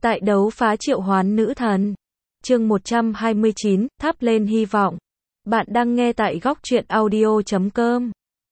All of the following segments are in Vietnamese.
Tại đấu phá triệu hoán nữ thần. Chương 129, thắp lên hy vọng. Bạn đang nghe tại góc truyện audio.com.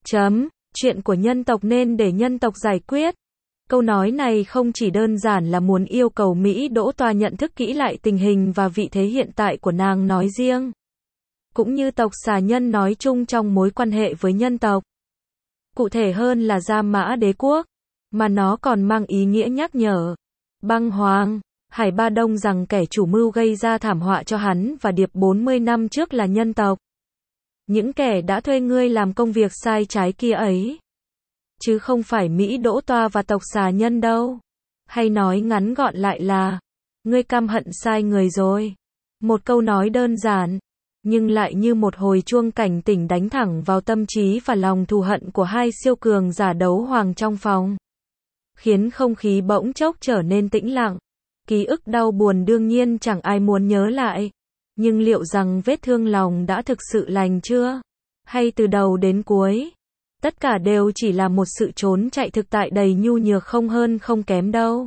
Chuyện của nhân tộc nên để nhân tộc giải quyết. Câu nói này không chỉ đơn giản là muốn yêu cầu Mỹ Đỗ Toa nhận thức kỹ lại tình hình và vị thế hiện tại của nàng nói riêng, cũng như tộc xà nhân nói chung trong mối quan hệ với nhân tộc. Cụ thể hơn là Gia Mã Đế Quốc, mà nó còn mang ý nghĩa nhắc nhở Băng Hoàng, Hải Ba Đông rằng kẻ chủ mưu gây ra thảm họa cho hắn và Điệp 40 năm trước là nhân tộc. Những kẻ đã thuê ngươi làm công việc sai trái kia ấy. Chứ không phải Mỹ Đỗ Toa và tộc xà nhân đâu. Hay nói ngắn gọn lại là, ngươi căm hận sai người rồi. Một câu nói đơn giản, nhưng lại như một hồi chuông cảnh tỉnh đánh thẳng vào tâm trí và lòng thù hận của hai siêu cường giả đấu hoàng trong phòng. Khiến không khí bỗng chốc trở nên tĩnh lặng. Ký ức đau buồn đương nhiên chẳng ai muốn nhớ lại. Nhưng liệu rằng vết thương lòng đã thực sự lành chưa? Hay từ đầu đến cuối, tất cả đều chỉ là một sự trốn chạy thực tại đầy nhu nhược không hơn không kém đâu.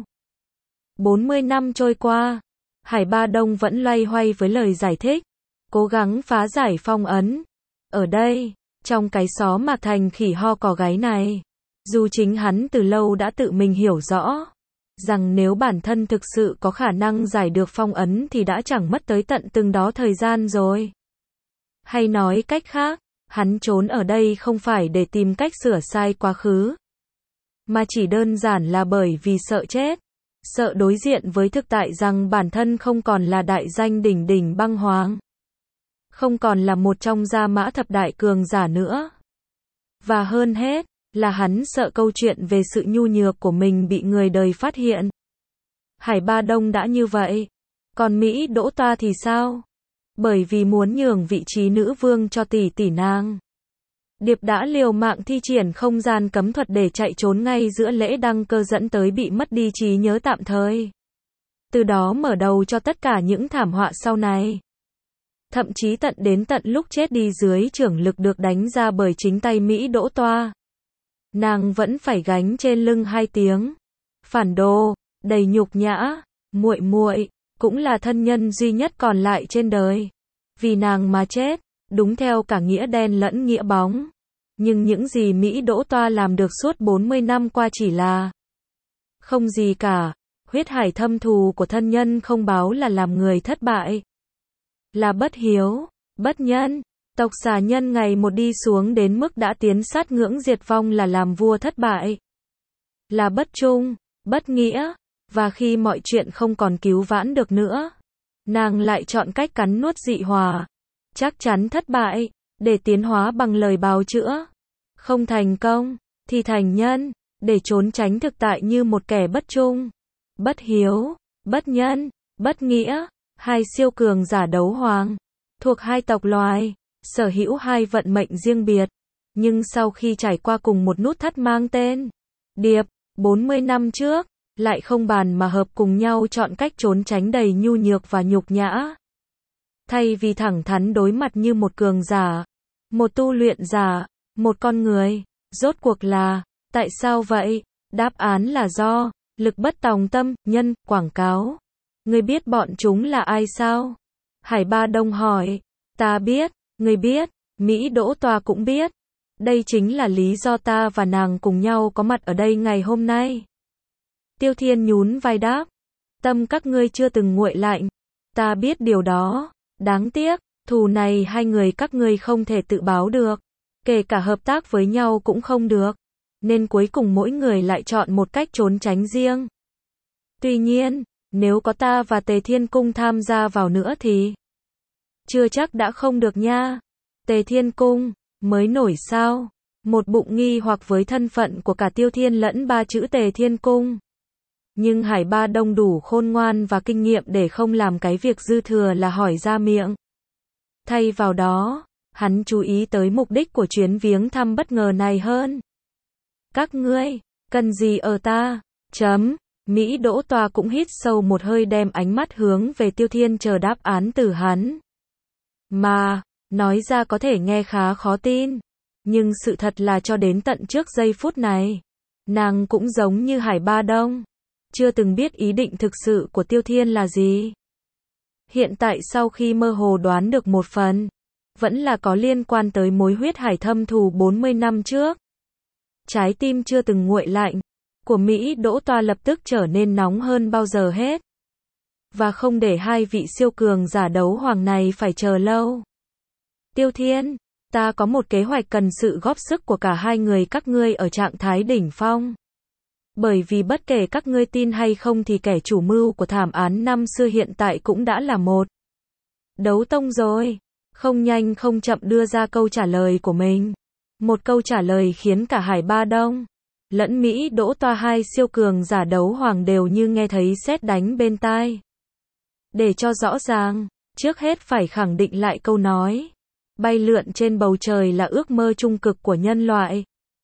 40 năm trôi qua, Hải Ba Đông vẫn loay hoay với lời giải thích, cố gắng phá giải phong ấn. Ở đây, trong cái xó Mạc Thành khỉ ho cò gáy này, dù chính hắn từ lâu đã tự mình hiểu rõ rằng nếu bản thân thực sự có khả năng giải được phong ấn thì đã chẳng mất tới tận từng đó thời gian rồi. Hay nói cách khác, hắn trốn ở đây không phải để tìm cách sửa sai quá khứ, mà chỉ đơn giản là bởi vì sợ chết, sợ đối diện với thực tại rằng bản thân không còn là đại danh đỉnh đỉnh băng hoàng, không còn là một trong Gia Mã thập đại cường giả nữa. Và hơn hết, là hắn sợ câu chuyện về sự nhu nhược của mình bị người đời phát hiện. Hải Ba Đông đã như vậy, còn Mỹ Đỗ Toa thì sao? Bởi vì muốn nhường vị trí nữ vương cho tỷ tỷ nàng, Điệp đã liều mạng thi triển không gian cấm thuật để chạy trốn ngay giữa lễ đăng cơ, dẫn tới bị mất đi trí nhớ tạm thời. Từ đó mở đầu cho tất cả những thảm họa sau này. Thậm chí đến tận lúc chết đi dưới chưởng lực được đánh ra bởi chính tay Mỹ Đỗ Toa, nàng vẫn phải gánh trên lưng hai tiếng phản đồ, đầy nhục nhã. Muội muội cũng là thân nhân duy nhất còn lại trên đời, vì nàng mà chết, đúng theo cả nghĩa đen lẫn nghĩa bóng. Nhưng những gì Mỹ Đỗ Toa làm được suốt 40 năm qua chỉ là không gì cả. Huyết hải thâm thù của thân nhân không báo là làm người thất bại, là bất hiếu, bất nhân. Tộc xà nhân ngày một đi xuống đến mức đã tiến sát ngưỡng diệt vong, là làm vua thất bại, là bất trung, bất nghĩa. Và khi mọi chuyện không còn cứu vãn được nữa, nàng lại chọn cách cắn nuốt dị hỏa, chắc chắn thất bại, để tiến hóa bằng lời bào chữa. Không thành công, thì thành nhân, để trốn tránh thực tại như một kẻ bất trung, bất hiếu, bất nhân, bất nghĩa. Hai siêu cường giả đấu hoàng, thuộc hai tộc loài, sở hữu hai vận mệnh riêng biệt, nhưng sau khi trải qua cùng một nút thắt mang tên Điệp 40 năm trước, lại không bàn mà hợp cùng nhau chọn cách trốn tránh đầy nhu nhược và nhục nhã. Thay vì thẳng thắn đối mặt như một cường giả, một tu luyện giả, một con người, rốt cuộc là, tại sao vậy? Đáp án là do lực bất tòng tâm, nhân, quảng cáo. Ngươi biết bọn chúng là ai sao? Hải Ba Đông hỏi. Ta biết, ngươi biết, Mỹ Đỗ Toa cũng biết. Đây chính là lý do ta và nàng cùng nhau có mặt ở đây ngày hôm nay. Tiêu Thiên nhún vai đáp. Tâm các ngươi chưa từng nguội lạnh. Ta biết điều đó. Đáng tiếc, thù này hai người các ngươi không thể tự báo được. Kể cả hợp tác với nhau cũng không được. Nên cuối cùng mỗi người lại chọn một cách trốn tránh riêng. Tuy nhiên, nếu có ta và Tề Thiên Cung tham gia vào nữa thì chưa chắc đã không được nha. Tề Thiên Cung mới nổi sao? Một bụng nghi hoặc với thân phận của cả Tiêu Thiên lẫn ba chữ Tề Thiên Cung. Nhưng Hải Ba Đông đủ khôn ngoan và kinh nghiệm để không làm cái việc dư thừa là hỏi ra miệng. Thay vào đó, hắn chú ý tới mục đích của chuyến viếng thăm bất ngờ này hơn. Các ngươi cần gì ở ta? Mỹ Đỗ Toa cũng hít sâu một hơi, đem ánh mắt hướng về Tiêu Thiên chờ đáp án từ hắn. Mà, nói ra có thể nghe khá khó tin, nhưng sự thật là cho đến tận trước giây phút này, nàng cũng giống như Hải Ba Đông, chưa từng biết ý định thực sự của Tiêu Thiên là gì. Hiện tại sau khi mơ hồ đoán được một phần, vẫn là có liên quan tới mối huyết hải thâm thù 40 năm trước. Trái tim chưa từng nguội lạnh của Mỹ Đỗ Toa lập tức trở nên nóng hơn bao giờ hết. Và không để hai vị siêu cường giả đấu hoàng này phải chờ lâu. Tiêu Thiên, ta có một kế hoạch cần sự góp sức của cả hai người các ngươi ở trạng thái đỉnh phong. Bởi vì bất kể các ngươi tin hay không thì kẻ chủ mưu của thảm án năm xưa hiện tại cũng đã là một đấu tông rồi. Không nhanh không chậm đưa ra câu trả lời của mình. Một câu trả lời khiến cả Hải Ba Đông lẫn Mỹ Đỗ Toa hai siêu cường giả đấu hoàng đều như nghe thấy sét đánh bên tai. Để cho rõ ràng, trước hết phải khẳng định lại câu nói. Bay lượn trên bầu trời là ước mơ trung cực của nhân loại.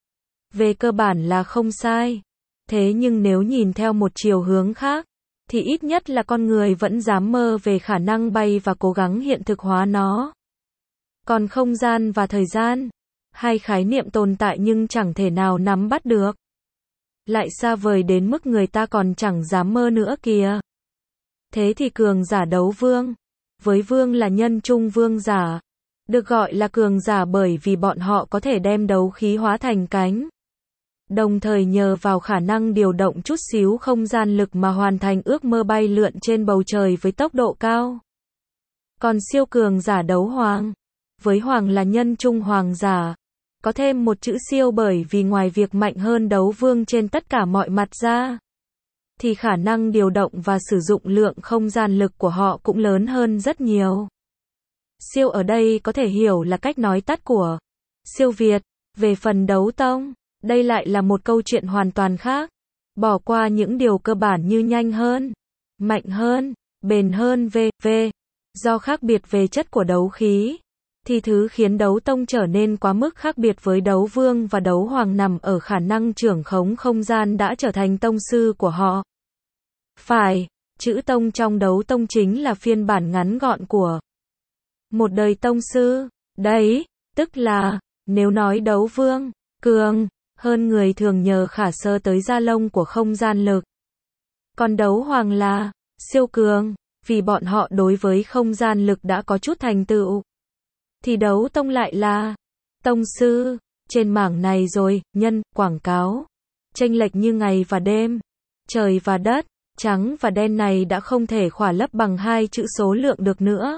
Về cơ bản là không sai. Thế nhưng nếu nhìn theo một chiều hướng khác, thì ít nhất là con người vẫn dám mơ về khả năng bay và cố gắng hiện thực hóa nó. Còn không gian và thời gian, hai khái niệm tồn tại nhưng chẳng thể nào nắm bắt được. Lại xa vời đến mức người ta còn chẳng dám mơ nữa kìa. Thế thì cường giả đấu vương, với vương là nhân trung vương giả, được gọi là cường giả bởi vì bọn họ có thể đem đấu khí hóa thành cánh. Đồng thời nhờ vào khả năng điều động chút xíu không gian lực mà hoàn thành ước mơ bay lượn trên bầu trời với tốc độ cao. Còn siêu cường giả đấu hoàng, với hoàng là nhân trung hoàng giả, có thêm một chữ siêu bởi vì ngoài việc mạnh hơn đấu vương trên tất cả mọi mặt ra, thì khả năng điều động và sử dụng lượng không gian lực của họ cũng lớn hơn rất nhiều. Siêu ở đây có thể hiểu là cách nói tắt của siêu việt. Về phần đấu tông, đây lại là một câu chuyện hoàn toàn khác. Bỏ qua những điều cơ bản như nhanh hơn, mạnh hơn, bền hơn v.v. Do khác biệt về chất của đấu khí, thì thứ khiến đấu tông trở nên quá mức khác biệt với đấu vương và đấu hoàng nằm ở khả năng trưởng khống không gian đã trở thành tông sư của họ. Phải, chữ tông trong đấu tông chính là phiên bản ngắn gọn của một đời tông sư. Đấy, tức là, nếu nói đấu vương, cường hơn người thường nhờ khả sơ tới gia lông của không gian lực. Còn đấu hoàng là siêu cường, vì bọn họ đối với không gian lực đã có chút thành tựu. Thì đấu tông lại là tông sư. Trên mảng này rồi, nhân, quảng cáo, chênh lệch như ngày và đêm, trời và đất, trắng và đen này đã không thể khỏa lấp bằng hai chữ số lượng được nữa.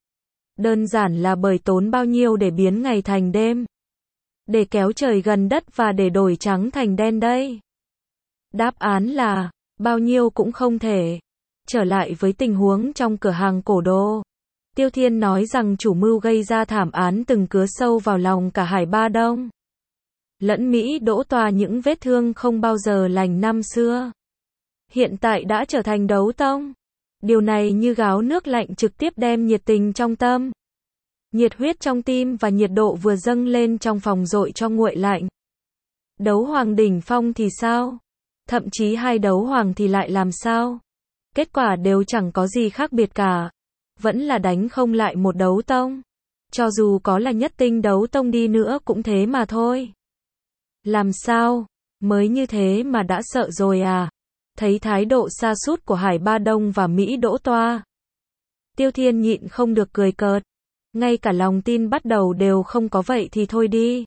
Đơn giản là bởi tốn bao nhiêu để biến ngày thành đêm, để kéo trời gần đất và để đổi trắng thành đen đây? Đáp án là bao nhiêu cũng không thể. Trở lại với tình huống trong cửa hàng cổ đồ. Tiêu Thiên nói rằng chủ mưu gây ra thảm án từng cứa sâu vào lòng cả Hải Ba Đông lẫn Mỹ Đỗ Toa những vết thương không bao giờ lành năm xưa. Hiện tại đã trở thành đấu tông. Điều này như gáo nước lạnh trực tiếp đem nhiệt tình trong tâm, nhiệt huyết trong tim và nhiệt độ vừa dâng lên trong phòng dội cho nguội lạnh. Đấu hoàng đỉnh phong thì sao? Thậm chí hai đấu hoàng thì lại làm sao? Kết quả đều chẳng có gì khác biệt cả. Vẫn là đánh không lại một đấu tông. Cho dù có là nhất tinh đấu tông đi nữa cũng thế mà thôi. Làm sao? Mới như thế mà đã sợ rồi à? Thấy thái độ sa sút của Hải Ba Đông và Mỹ Đỗ Toa, Tiêu Thiên nhịn không được cười cợt. Ngay cả lòng tin bắt đầu đều không có vậy thì thôi đi.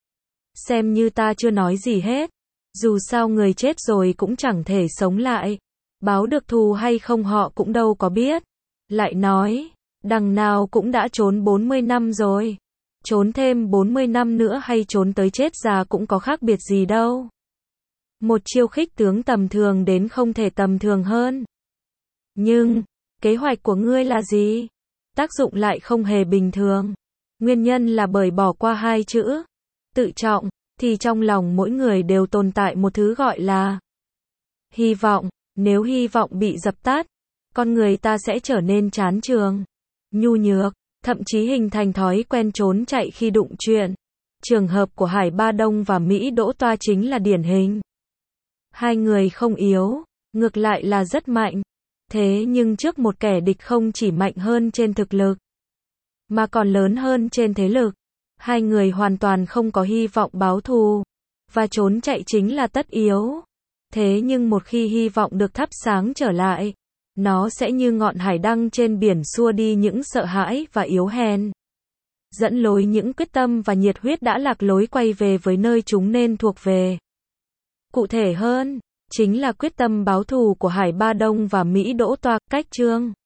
Xem như ta chưa nói gì hết. Dù sao người chết rồi cũng chẳng thể sống lại. Báo được thù hay không họ cũng đâu có biết. Lại nói, đằng nào cũng đã trốn 40 năm rồi. Trốn thêm 40 năm nữa hay trốn tới chết già cũng có khác biệt gì đâu. Một chiêu khích tướng tầm thường đến không thể tầm thường hơn. Nhưng, kế hoạch của ngươi là gì? Tác dụng lại không hề bình thường. Nguyên nhân là bởi bỏ qua hai chữ tự trọng, thì trong lòng mỗi người đều tồn tại một thứ gọi là hy vọng. Nếu hy vọng bị dập tắt, con người ta sẽ trở nên chán chường, nhu nhược, thậm chí hình thành thói quen trốn chạy khi đụng chuyện. Trường hợp của Hải Ba Đông và Mỹ Đỗ Toa chính là điển hình. Hai người không yếu, ngược lại là rất mạnh. Thế nhưng trước một kẻ địch không chỉ mạnh hơn trên thực lực, mà còn lớn hơn trên thế lực, hai người hoàn toàn không có hy vọng báo thù, và trốn chạy chính là tất yếu. Thế nhưng một khi hy vọng được thắp sáng trở lại, nó sẽ như ngọn hải đăng trên biển xua đi những sợ hãi và yếu hèn, dẫn lối những quyết tâm và nhiệt huyết đã lạc lối quay về với nơi chúng nên thuộc về. Cụ thể hơn, chính là quyết tâm báo thù của Hải Ba Đông và Mỹ Đỗ Toa. Cách chương